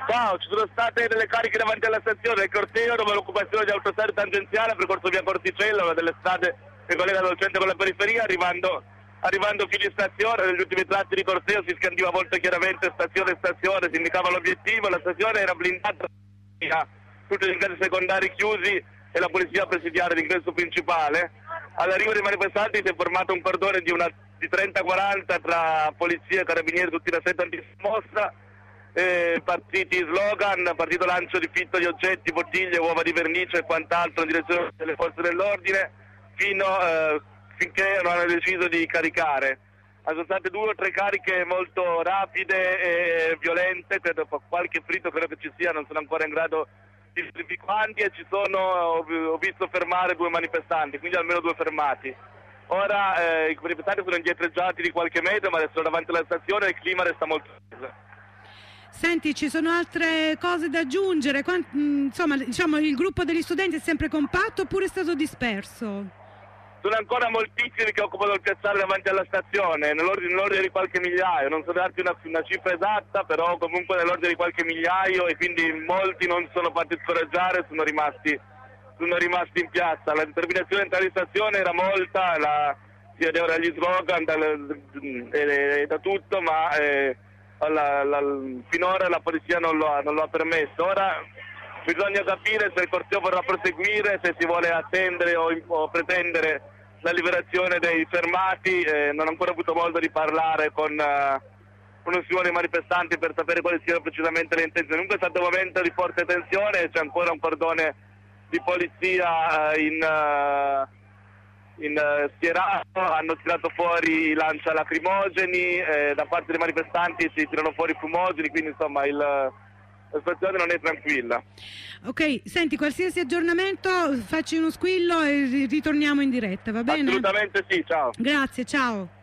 Ciao, ci sono state delle cariche davanti alla stazione, il corteo dopo l'occupazione di autostrada tangenziale, percorso via Porticella, una delle strade che collegano il centro con la periferia, arrivando fino in stazione. Negli ultimi tratti di corteo si scandiva molto chiaramente stazione, si indicava l'obiettivo, la stazione era blindata, tutti gli ingressi secondari chiusi e la polizia presidiale l'ingresso principale. All'arrivo dei manifestanti si è formato un cordone di 30-40 tra polizia e carabinieri, tutti da setta antismossa, partiti slogan, partito lancio di fitto di oggetti, bottiglie, uova di vernice e quant'altro in direzione delle forze dell'ordine finché non hanno deciso di caricare. Sono state 2 o 3 cariche molto rapide e violente, credo qualche ferito credo che ci sia, non sono ancora in grado di dirvi quanti, e ho visto fermare 2 manifestanti, quindi almeno 2 fermati. Ora i manifestanti sono indietreggiati di qualche metro, ma adesso sono davanti alla stazione e il clima resta molto teso. Senti, ci sono altre cose da aggiungere? Insomma, diciamo, il gruppo degli studenti è sempre compatto oppure è stato disperso? Sono ancora moltissimi che occupano il piazzale davanti alla stazione, nell'ordine di qualche migliaio, non so darti una cifra esatta, però comunque nell'ordine di qualche migliaio, e quindi molti non sono fatti scoraggiare, sono rimasti in piazza. La determinazione di entrare in stazione era molta, si vedeva dagli slogan da tutto, ma finora la polizia non lo ha permesso. Ora bisogna capire se il corteo vorrà proseguire, se si vuole attendere o pretendere la liberazione dei fermati. Non ho ancora avuto modo di parlare con uno dei manifestanti per sapere quali siano precisamente le intenzioni. Comunque è stato un momento di forte tensione, c'è ancora un cordone di polizia schierato, hanno tirato fuori lancia lacrimogeni, da parte dei manifestanti si tirano fuori fumogeni, quindi insomma la situazione non è tranquilla. Ok, senti, qualsiasi aggiornamento facci uno squillo e ritorniamo in diretta, va bene? Assolutamente sì, ciao. Grazie, ciao.